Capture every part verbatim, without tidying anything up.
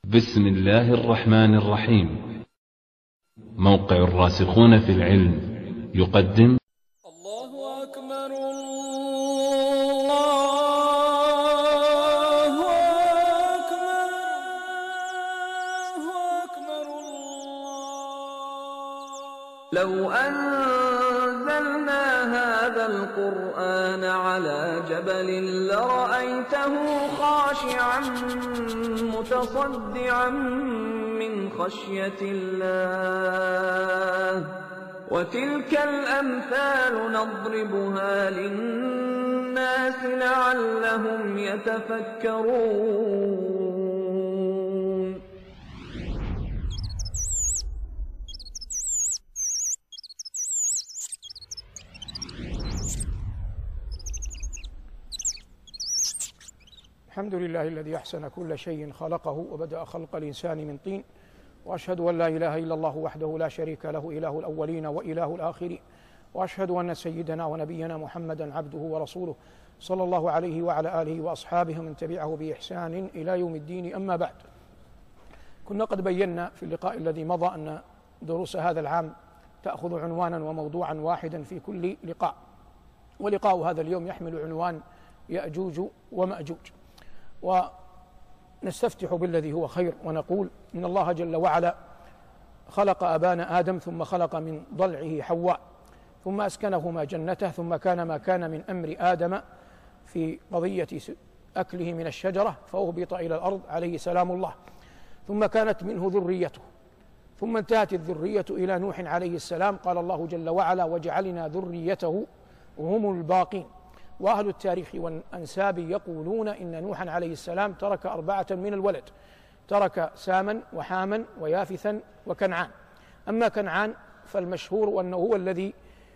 بسم الله الرحمن الرحيم. موقع الراسخون في العلم يقدم الله أكبر الله أكبر الله أكبر الله. لو أنزلنا هذا القرآن على جبل لرأيته خاشعا متصدعا من خشية الله. وتلك الأمثال نضربها للناس لعلهم يتفكرون. الحمد لله الذي أحسن كل شيء خلقه وبدأ خلق الإنسان من طين، وأشهد أن لا إله إلا الله وحده لا شريك له إله الأولين وإله الآخرين، وأشهد أن سيدنا ونبينا محمدا عبده ورسوله صلى الله عليه وعلى آله وأصحابه من تبعه بإحسان إلى يوم الدين. أما بعد، كنا قد بينا في اللقاء الذي مضى أن دروس هذا العام تأخذ عنوانا وموضوعا واحدا في كل لقاء، ولقاء هذا اليوم يحمل عنوان يأجوج ومأجوج. ونستفتح بالذي هو خير ونقول إن الله جل وعلا خلق أبانا آدم، ثم خلق من ضلعه حواء، ثم أسكنهما جنته، ثم كان ما كان من أمر آدم في قضية أكله من الشجرة فأهبط إلى الأرض عليه سلام الله، ثم كانت منه ذريته، ثم انتهت الذرية إلى نوح عليه السلام. قال الله جل وعلا: وجعلنا ذريته هم الباقين. وأهل التاريخ والأنساب يقولون إن نوحا عليه السلام ترك أربعة من الولد، ترك ساما وحاما ويافثا وكنعان. أما كنعان فالمشهور أنه هو الذي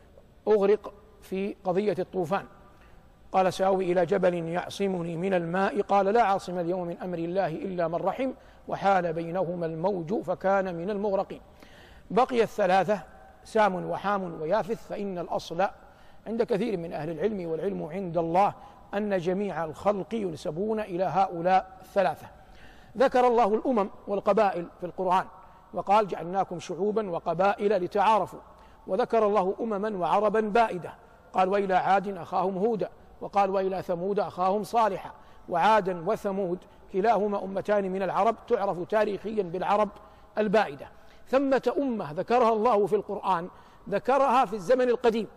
أغرق في قضية الطوفان. قال: سآوي إلى جبل يعصمني من الماء، قال: لا عاصم اليوم من أمر الله إلا من رحم، وحال بينهما الموج فكان من المغرقين. بقي الثلاثة سام وحام ويافث، فإن الأصل عند كثير من أهل العلم والعلم عند الله أن جميع الخلق ينسبون إلى هؤلاء الثلاثة. ذكر الله الأمم والقبائل في القرآن وقال: جعلناكم شعوبا وقبائل لتعارفوا. وذكر الله أمما وعربا بائدة، قال: وإلى عاد أخاهم هودا، وقال: وإلى ثمود أخاهم صالحا. وعادا وثمود كلاهما أمتان من العرب تعرف تاريخيا بالعرب البائدة. ثمة أمة ذكرها الله في القرآن ذكرها في الزمن القديم،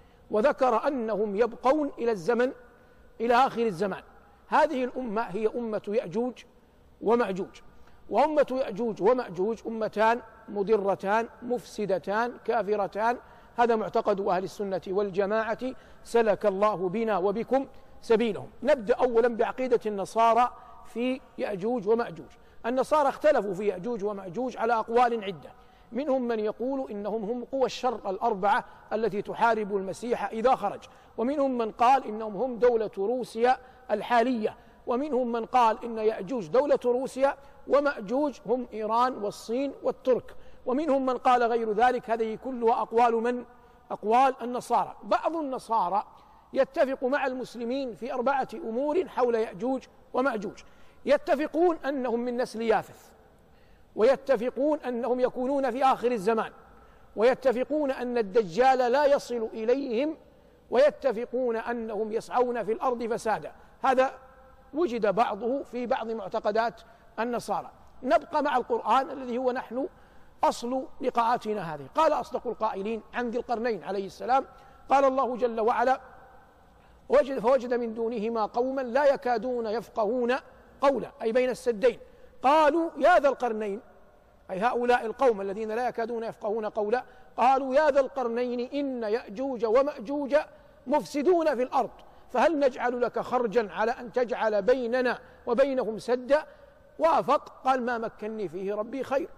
وذكر أنهم يبقون إلى الزمن إلى آخر الزمان. هذه الأمة هي أمة يأجوج ومأجوج. وأمة يأجوج ومأجوج أمتان مضرتان مفسدتان كافرتان، هذا معتقد أهل السنة والجماعة، سلك الله بنا وبكم سبيلهم. نبدأ أولا بعقيدة النصارى في يأجوج ومأجوج. النصارى اختلفوا في يأجوج ومأجوج على أقوال عدة، منهم من يقول إنهم هم قوى الشر الأربعة التي تحارب المسيح إذا خرج، ومنهم من قال إنهم هم دولة روسيا الحالية، ومنهم من قال إن يأجوج دولة روسيا ومأجوج هم إيران والصين والترك، ومنهم من قال غير ذلك. هذه كلها أقوال من؟ أقوال النصارى. بعض النصارى يتفق مع المسلمين في أربعة أمور حول يأجوج ومأجوج. يتفقون أنهم من نسل يافث، ويتفقون أنهم يكونون في آخر الزمان، ويتفقون أن الدجال لا يصل إليهم، ويتفقون أنهم يسعون في الأرض فسادا. هذا وجد بعضه في بعض معتقدات النصارى. نبقى مع القرآن الذي هو نحن أصل لقاءاتنا هذه. قال أصدق القائلين عن ذي القرنين عليه السلام: قال الله جل وعلا: وجد فوجد من دونهما قوما لا يكادون يفقهون قولا، أي بين السدين. قالوا: يا ذا القرنين، أي هؤلاء القوم الذين لا يكادون يفقهون قولا، قالوا: يا ذا القرنين إن يأجوج ومأجوج مفسدون في الأرض، فهل نجعل لك خرجا على أن تجعل بيننا وبينهم سدا؟ وافق، قال: ما مكنني فيه ربي خير.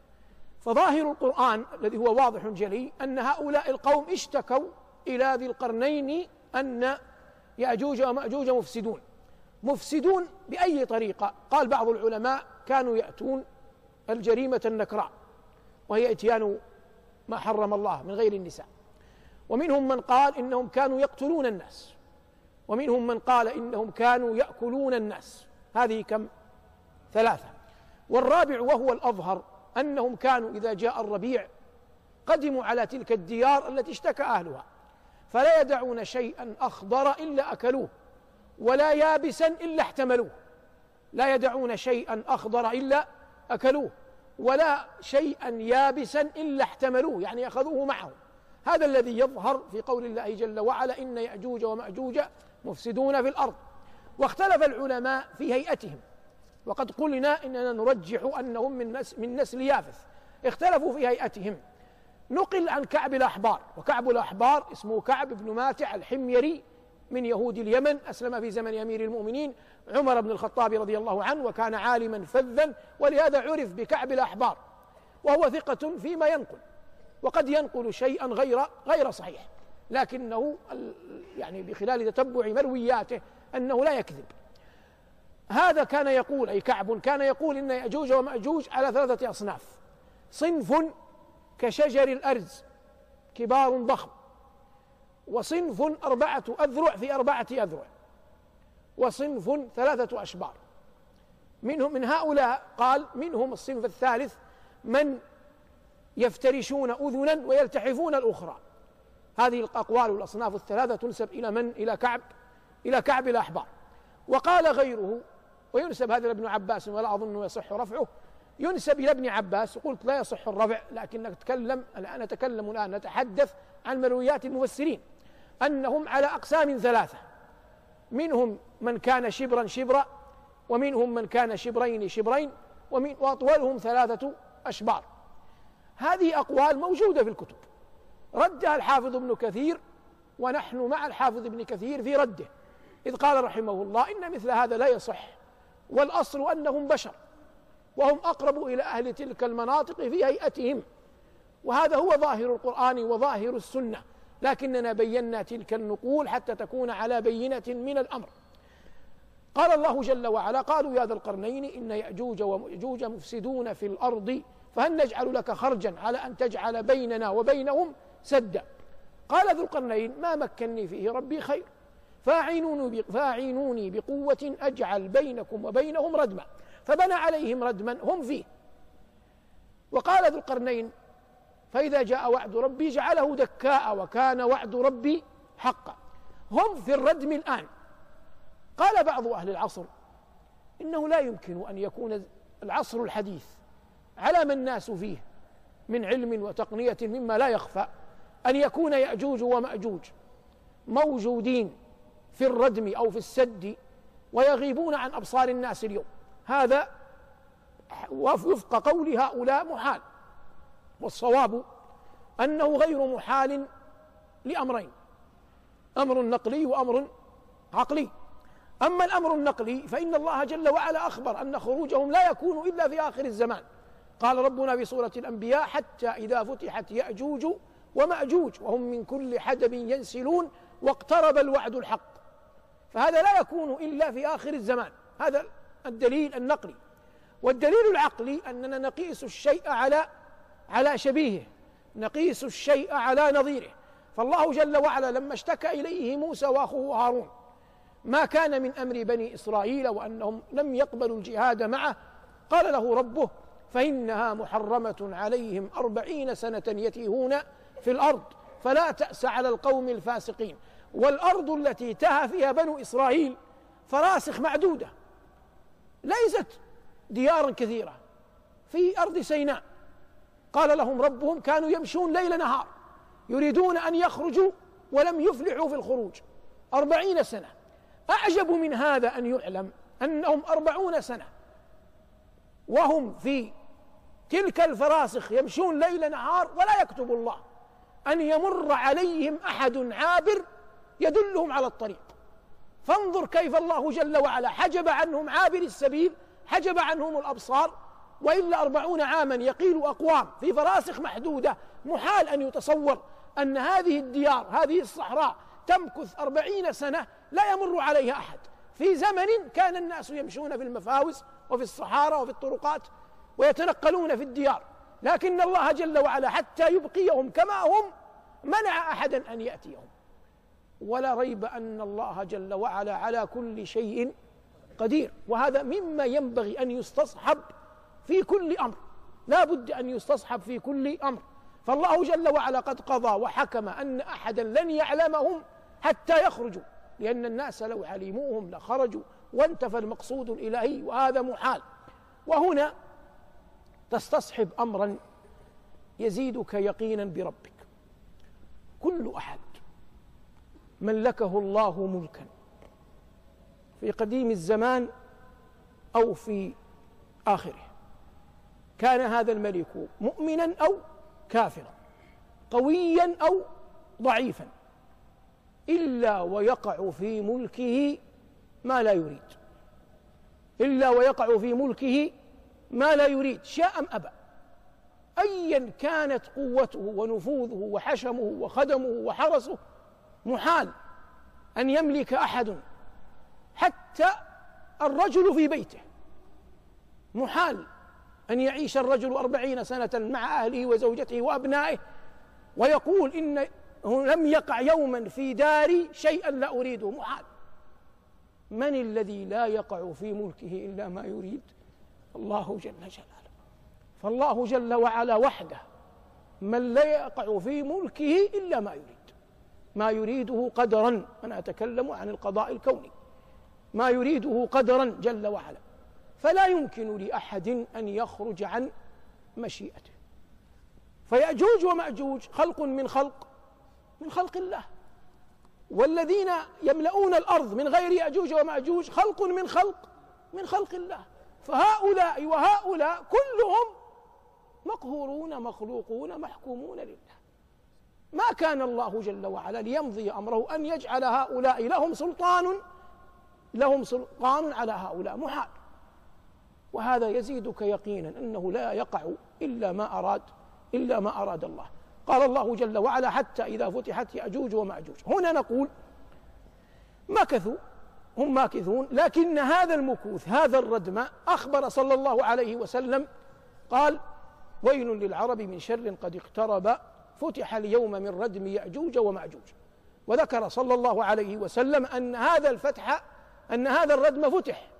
فظاهر القرآن الذي هو واضح جلي أن هؤلاء القوم اشتكوا إلى ذي القرنين أن يأجوج ومأجوج مفسدون. مفسدون بأي طريقة؟ قال بعض العلماء: كانوا يأتون الجريمة النكراء، وهي إتيان ما حرم الله من غير النساء. ومنهم من قال إنهم كانوا يقتلون الناس، ومنهم من قال إنهم كانوا يأكلون الناس. هذه كم؟ ثلاثة. والرابع وهو الأظهر أنهم كانوا إذا جاء الربيع قدموا على تلك الديار التي اشتكى أهلها، فلا يدعون شيئا أخضر إلا أكلوه، ولا يابسا إلا احتملوه. لا يدعون شيئا أخضر إلا أكلوه، ولا شيئا يابسا إلا احتملوه، يعني أخذوه معهم. هذا الذي يظهر في قول الله جل وعلا: إن يأجوج ومأجوج مفسدون في الأرض. واختلف العلماء في هيئتهم، وقد قلنا إننا نرجح أنهم من نسل, من نسل يافث. اختلفوا في هيئتهم. نقل عن كعب الأحبار، وكعب الأحبار اسمه كعب بن ماتع الحميري من يهود اليمن، أسلم في زمن أمير المؤمنين عمر بن الخطاب رضي الله عنه، وكان عالما فذا، ولهذا عرف بكعب الأحبار، وهو ثقة فيما ينقل، وقد ينقل شيئا غير غير صحيح، لكنه يعني بخلال تتبع مروياته أنه لا يكذب. هذا كان يقول، أي كعب كان يقول: إن يأجوج ومأجوج على ثلاثة أصناف: صنف كشجر الأرز كبار ضخم، وصنف أربعة أذرع في أربعة أذرع، وصنف ثلاثة أشبار. منهم من هؤلاء قال منهم الصنف الثالث من يفترشون أذنا ويلتحفون الأخرى. هذه الأقوال والأصناف الثلاثة تنسب إلى من؟ إلى كعب إلى كعب الأحبار. وقال غيره، وينسب هذا لابن عباس ولا أظن يصح رفعه، ينسب إلى ابن عباس، قلت لا يصح الرفع، لكن نتكلم الآن نتكلم الآن نتحدث عن مرويات المفسرين، أنهم على أقسام ثلاثة: منهم من كان شبرا شبرا، ومنهم من كان شبرين شبرين، ومن وأطولهم ثلاثة أشبار. هذه أقوال موجودة في الكتب، ردها الحافظ ابن كثير، ونحن مع الحافظ ابن كثير في رده، إذ قال رحمه الله: إن مثل هذا لا يصح، والأصل أنهم بشر، وهم أقرب إلى أهل تلك المناطق في هيئتهم، وهذا هو ظاهر القرآن وظاهر السنة، لكننا بينا تلك النقول حتى تكون على بينة من الأمر. قال الله جل وعلا: قالوا يا ذا القرنين إن يأجوج ومأجوج مفسدون في الأرض فهل نجعل لك خرجا على أن تجعل بيننا وبينهم سدا. قال ذو القرنين: ما مكني فيه ربي خير فاعينوني فاعينوني بقوة أجعل بينكم وبينهم ردما، فبنى عليهم ردما هم فيه. وقال ذو القرنين: فإذا جاء وعد ربي جعله دكاء وكان وعد ربي حقا. هم في الردم الآن. قال بعض أهل العصر: إنه لا يمكن أن يكون العصر الحديث على ما الناس فيه من علم وتقنية مما لا يخفى أن يكون يأجوج ومأجوج موجودين في الردم أو في السد ويغيبون عن أبصار الناس اليوم. هذا وفق قول هؤلاء محال، والصواب أنه غير محال لأمرين: أمر نقلي وأمر عقلي. أما الأمر النقلي فإن الله جل وعلا أخبر أن خروجهم لا يكون إلا في آخر الزمان. قال ربنا في سورة الأنبياء: حتى إذا فتحت يأجوج ومأجوج وهم من كل حدب ينسلون واقترب الوعد الحق. فهذا لا يكون إلا في آخر الزمان. هذا الدليل النقلي. والدليل العقلي أننا نقيس الشيء على على شبيهه، نقيس الشيء على نظيره. فالله جل وعلا لما اشتكى إليه موسى وأخوه هارون ما كان من أمر بني إسرائيل وأنهم لم يقبلوا الجهاد معه، قال له ربه: فإنها محرمة عليهم أربعين سنة يتيهون في الأرض فلا تأس على القوم الفاسقين. والأرض التي تهى فيها بنو إسرائيل فراسخ معدودة، ليست ديارا كثيرة، في أرض سيناء. قال لهم ربهم: كانوا يمشون ليل نهار يريدون أن يخرجوا ولم يفلحوا في الخروج أربعين سنة. أعجب من هذا أن يعلم أنهم أربعون سنة وهم في تلك الفراسخ يمشون ليل نهار، ولا يكتب الله أن يمر عليهم أحد عابر يدلهم على الطريق. فانظر كيف الله جل وعلا حجب عنهم عابر السبيل، حجب عنهم الأبصار. وإلا أربعون عاما يقيل أقوام في فراسخ محدودة، محال أن يتصور أن هذه الديار هذه الصحراء تمكث أربعين سنة لا يمر عليها أحد، في زمن كان الناس يمشون في المفاوز وفي الصحارى وفي الطرقات ويتنقلون في الديار. لكن الله جل وعلا حتى يبقيهم كما هم منع أحدا أن يأتيهم. ولا ريب أن الله جل وعلا على كل شيء قدير، وهذا مما ينبغي أن يستصحب في كل أمر، لا بد أن يستصحب في كل أمر. فالله جل وعلا قد قضى وحكم أن أحدا لن يعلمهم حتى يخرجوا، لأن الناس لو علموهم لخرجوا وانتفى المقصود الإلهي، وهذا محال. وهنا تستصحب أمرا يزيدك يقينا بربك. كل أحد ملكه الله ملكا في قديم الزمان أو في آخره، كان هذا الملك مؤمنا أو كافرا، قويا أو ضعيفا، إلا ويقع في ملكه ما لا يريد، إلا ويقع في ملكه ما لا يريد، شاء أم أبى. أيا كانت قوته ونفوذه وحشمه وخدمه وحرسه، محال أن يملك أحد حتى الرجل في بيته، محال أن يعيش الرجل أربعين سنة مع أهله وزوجته وأبنائه ويقول إنه لم يقع يوما في داري شيئا لا أريده، محال. من الذي لا يقع في ملكه إلا ما يريد؟ الله جل جلاله. فالله جل وعلا وحده من لا يقع في ملكه إلا ما يريد، ما يريده قدرا، أنا أتكلم عن القضاء الكوني، ما يريده قدرا جل وعلا، فلا يمكن لأحد أن يخرج عن مشيئته. فيأجوج ومأجوج خلق من خلق من خلق الله، والذين يملؤون الأرض من غير يأجوج ومأجوج خلق من خلق من خلق الله. فهؤلاء وهؤلاء كلهم مقهورون مخلوقون محكومون لله. ما كان الله جل وعلا ليمضي أمره أن يجعل هؤلاء لهم سلطان لهم سلطان على هؤلاء، محال. وهذا يزيدك يقينا أنه لا يقع إلا ما أراد إلا ما أراد الله. قال الله جل وعلا: حتى إذا فتحت يأجوج ومأجوج. هنا نقول مكثوا، هم ماكثون، لكن هذا المكوث هذا الردم أخبر صلى الله عليه وسلم قال: ويل للعرب من شر قد اقترب، فتح اليوم من ردم يأجوج ومأجوج. وذكر صلى الله عليه وسلم أن هذا الفتح أن هذا الردم فتح،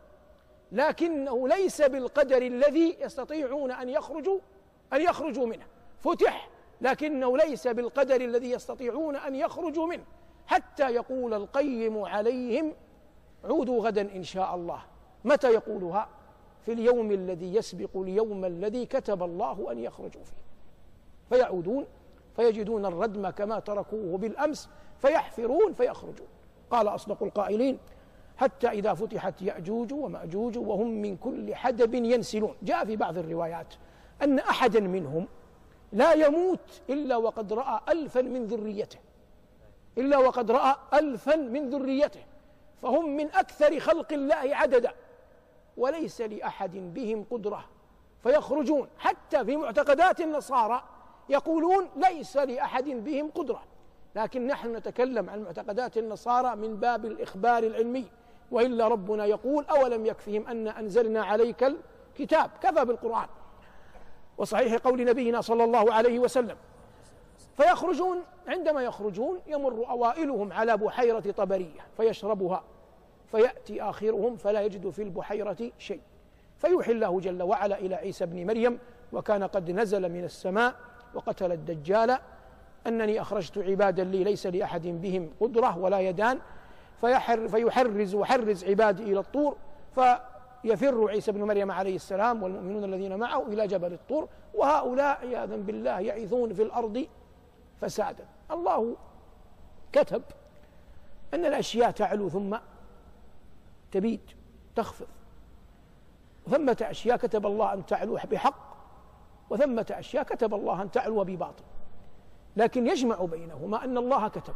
لكنه ليس بالقدر الذي يستطيعون أن يخرجوا أن يخرجوا منه. فتح لكنه ليس بالقدر الذي يستطيعون أن يخرجوا منه، حتى يقول القيم عليهم: عودوا غدا إن شاء الله. متى يقولها؟ في اليوم الذي يسبق اليوم الذي كتب الله أن يخرجوا فيه. فيعودون فيجدون الردم كما تركوه بالأمس، فيحفرون فيخرجون. قال أصدق القائلين: حتى إذا فتحت يأجوج ومأجوج وهم من كل حدب ينسلون. جاء في بعض الروايات أن أحدا منهم لا يموت إلا وقد رأى ألفا من ذريته إلا وقد رأى ألفا من ذريته فهم من أكثر خلق الله عددا، وليس لأحد بهم قدرة فيخرجون. حتى في معتقدات النصارى يقولون ليس لأحد بهم قدرة، لكن نحن نتكلم عن معتقدات النصارى من باب الإخبار العلمي، وإلا ربنا يقول: أولم يكفهم أن أنزلنا عليك الكتاب، كفى بالقرآن. وصحيح قول نبينا صلى الله عليه وسلم. فيخرجون، عندما يخرجون يمر أوائلهم على بحيرة طبرية فيشربها، فيأتي آخرهم فلا يجد في البحيرة شيء، فيوحي الله جل وعلا إلى عيسى بن مريم: وكان قد نزل من السماء وقتل الدجال أنني أخرجت عبادا لي ليس لأحد بهم قدرة ولا يدان، فيحر فيحرز وحرز عبادي إلى الطور، فيفر عيسى بن مريم عليه السلام والمؤمنون الذين معه إلى جبل الطور، وهؤلاء عياذا بالله يعيثون في الأرض فسادا. الله كتب أن الأشياء تعلو ثم تبيد تخفض، وثمة أشياء كتب الله أن تعلو بحق، وثمة أشياء كتب الله أن تعلو بباطل. لكن يجمع بينهما أن الله كتب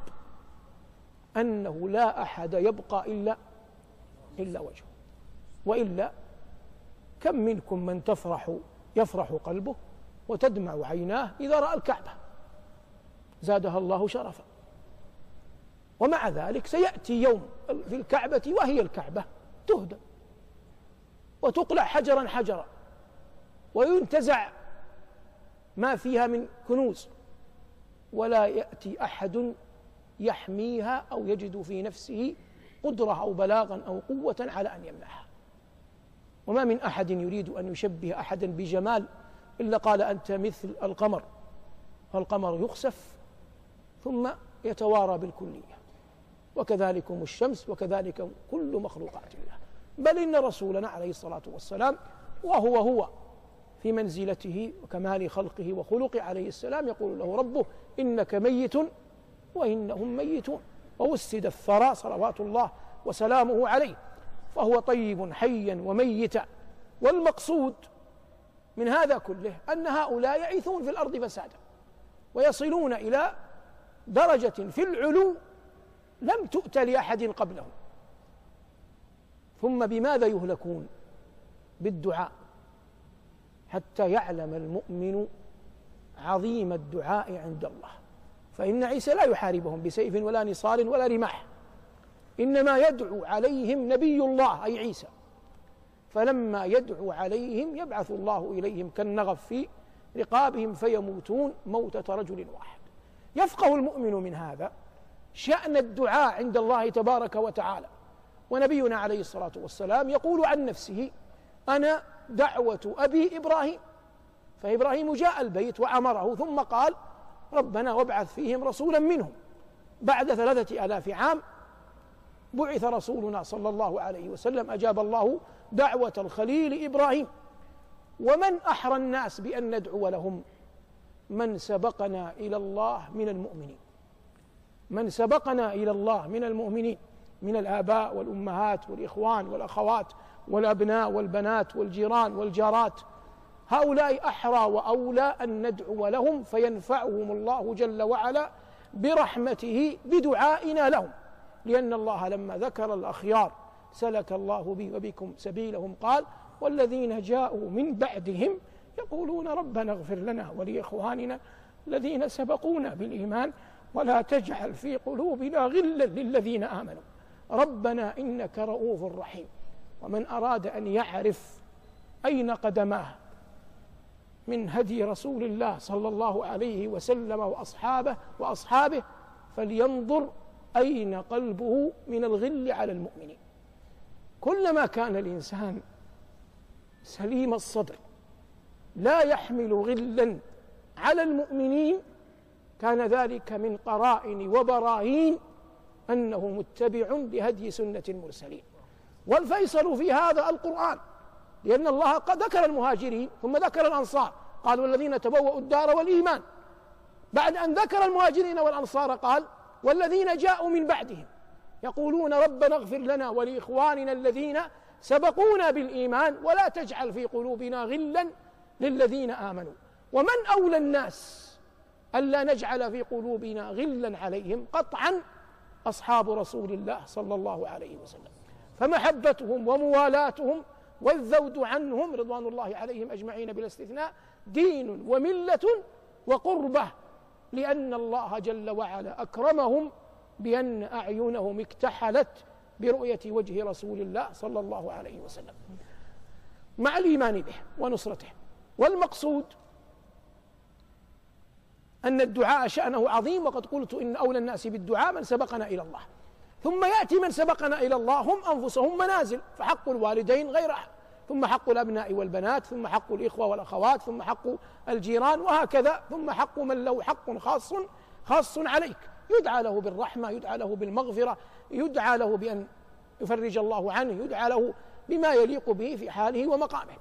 أنه لا أحد يبقى إلا إلا وجهه، وإلا كم منكم من تفرح يفرح قلبه وتدمع عيناه إذا رأى الكعبة، زادها الله شرفا. ومع ذلك سيأتي يوم في الكعبة وهي الكعبة تهدم وتقلع حجرا حجرا وينتزع ما فيها من كنوز، ولا يأتي أحد يحميها أو يجد في نفسه قدرة أو بلاغا أو قوة على أن يمنعها. وما من أحد يريد أن يشبه أحدا بجمال إلا قال أنت مثل القمر، فالقمر يخسف ثم يتوارى بالكلية، وكذلكم الشمس وكذلك كل مخلوقات الله. بل إن رسولنا عليه الصلاة والسلام وهو هو في منزلته وكمال خلقه وخلقه عليه السلام يقول له ربه إنك ميت وإنهم ميتون، ووسد الثرى صلوات الله وسلامه عليه، فهو طيب حيا وميتا. والمقصود من هذا كله أن هؤلاء يعيثون في الأرض فسادا ويصلون إلى درجة في العلو لم تؤت لأحد قبلهم. ثم بماذا يهلكون؟ بالدعاء، حتى يعلم المؤمن عظيم الدعاء عند الله. فإن عيسى لا يحاربهم بسيف ولا نصال ولا رماح، إنما يدعو عليهم نبي الله أي عيسى، فلما يدعو عليهم يبعث الله إليهم كالنغف في رقابهم فيموتون موتة رجل واحد. يفقه المؤمن من هذا شأن الدعاء عند الله تبارك وتعالى. ونبينا عليه الصلاة والسلام يقول عن نفسه أنا دعوة أبي إبراهيم، فإبراهيم جاء البيت وأمره ثم قال ربنا وابعث فيهم رسولا منهم. بعد ثلاثة آلاف عام بعث رسولنا صلى الله عليه وسلم، أجاب الله دعوة الخليل إبراهيم. ومن أحرى الناس بأن ندعو لهم؟ من سبقنا إلى الله من المؤمنين، من سبقنا إلى الله من المؤمنين من الآباء والأمهات والإخوان والأخوات والأبناء والبنات والجيران والجارات. هؤلاء أحرى وأولى أن ندعو لهم فينفعهم الله جل وعلا برحمته بدعائنا لهم، لأن الله لما ذكر الأخيار سلك الله بي وبكم سبيلهم قال والذين جاءوا من بعدهم يقولون ربنا اغفر لنا ولإخواننا الذين سبقونا بالإيمان ولا تجعل في قلوبنا غلا للذين آمنوا ربنا إنك رؤوف رحيم. ومن أراد أن يعرف أين قدماه من هدي رسول الله صلى الله عليه وسلم وأصحابه وأصحابه فلينظر أين قلبه من الغل على المؤمنين. كلما كان الإنسان سليم الصدر لا يحمل غلا على المؤمنين كان ذلك من قرائن وبراهين أنه متبع لهدي سنة المرسلين. والفيصل في هذا القرآن، لأن الله قد ذكر المهاجرين ثم ذكر الأنصار، قال والذين تبوأوا الدار والإيمان. بعد أن ذكر المهاجرين والأنصار قال والذين جاءوا من بعدهم يقولون ربنا اغفر لنا ولإخواننا الذين سبقونا بالإيمان ولا تجعل في قلوبنا غلا للذين آمنوا. ومن أولى الناس ألا نجعل في قلوبنا غلا عليهم؟ قطعا أصحاب رسول الله صلى الله عليه وسلم، فمحبتهم وموالاتهم والذود عنهم رضوان الله عليهم أجمعين بلا استثناء دين وملة وقربة، لأن الله جل وعلا أكرمهم بأن أعينهم اكتحلت برؤية وجه رسول الله صلى الله عليه وسلم مع الإيمان به ونصرته. والمقصود أن الدعاء شأنه عظيم، وقد قلت إن أولى الناس بالدعاء من سبقنا إلى الله، ثم يأتي من سبقنا إلى الله هم أنفسهم منازل، فحق الوالدين غير أحد، ثم حق الأبناء والبنات، ثم حق الإخوة والأخوات، ثم حق الجيران، وهكذا، ثم حق من له حق خاص خاص عليك، يدعى له بالرحمة، يدعى له بالمغفرة، يدعى له بأن يفرج الله عنه، يدعى له بما يليق به في حاله ومقامه.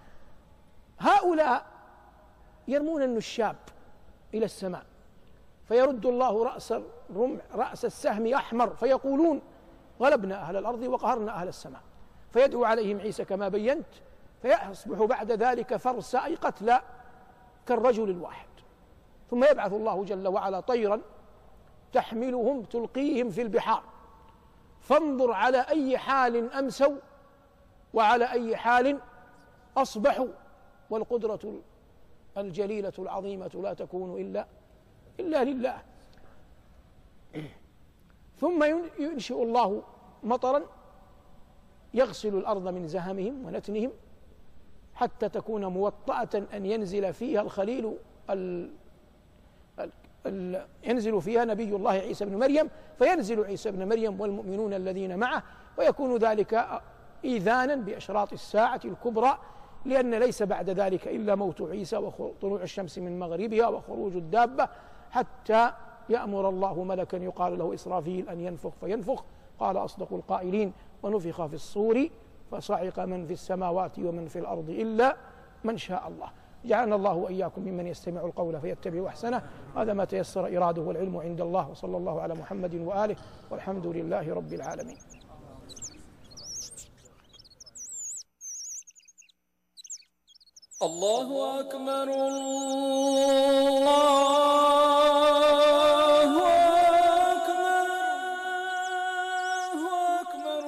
هؤلاء يرمون النشاب إلى السماء فيرد الله رأس الرمح رأس السهم أحمر فيقولون غلبنا أهل الأرض وقهرنا أهل السماء، فيدعو عليهم عيسى كما بينت فيصبح بعد ذلك فرسا أي قتلى كالرجل الواحد، ثم يبعث الله جل وعلا طيرا تحملهم تلقيهم في البحار، فانظر على أي حال أمسوا وعلى أي حال أصبحوا، والقدرة الجليلة العظيمة لا تكون إلا إلا لله. ثم ينشئ الله مطرا يغسل الأرض من زهمهم ونتنهم حتى تكون موطأة أن ينزل فيها الخليل ال ال ال ينزل فيها نبي الله عيسى بن مريم، فينزل عيسى بن مريم والمؤمنون الذين معه، ويكون ذلك إيذانا بأشراط الساعة الكبرى، لأن ليس بعد ذلك إلا موت عيسى وطلوع الشمس من مغربها وخروج الدابة، حتى يأمر الله ملكا يقال له إسرافيل أن ينفخ فينفخ. قال أصدق القائلين: ونفخ في الصور فصعق من في السماوات ومن في الأرض إلا من شاء الله. جعلنا الله وإياكم ممن يستمع القول فيتبع أحسنه. هذا ما تيسر إراده والعلم عند الله، وصلى الله على محمد وآله، والحمد لله رب العالمين. الله أكبر الله أكبر الله أكبر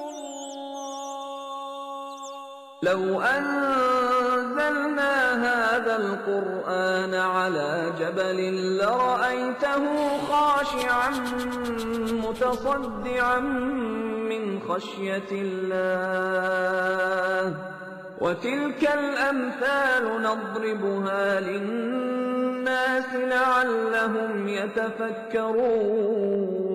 الله. لو أنزلنا هذا القرآن على جبل لرأيته خاشعا متصدعا من خشية الله. وتلك الأمثال نضربها للناس لعلهم يتفكرون.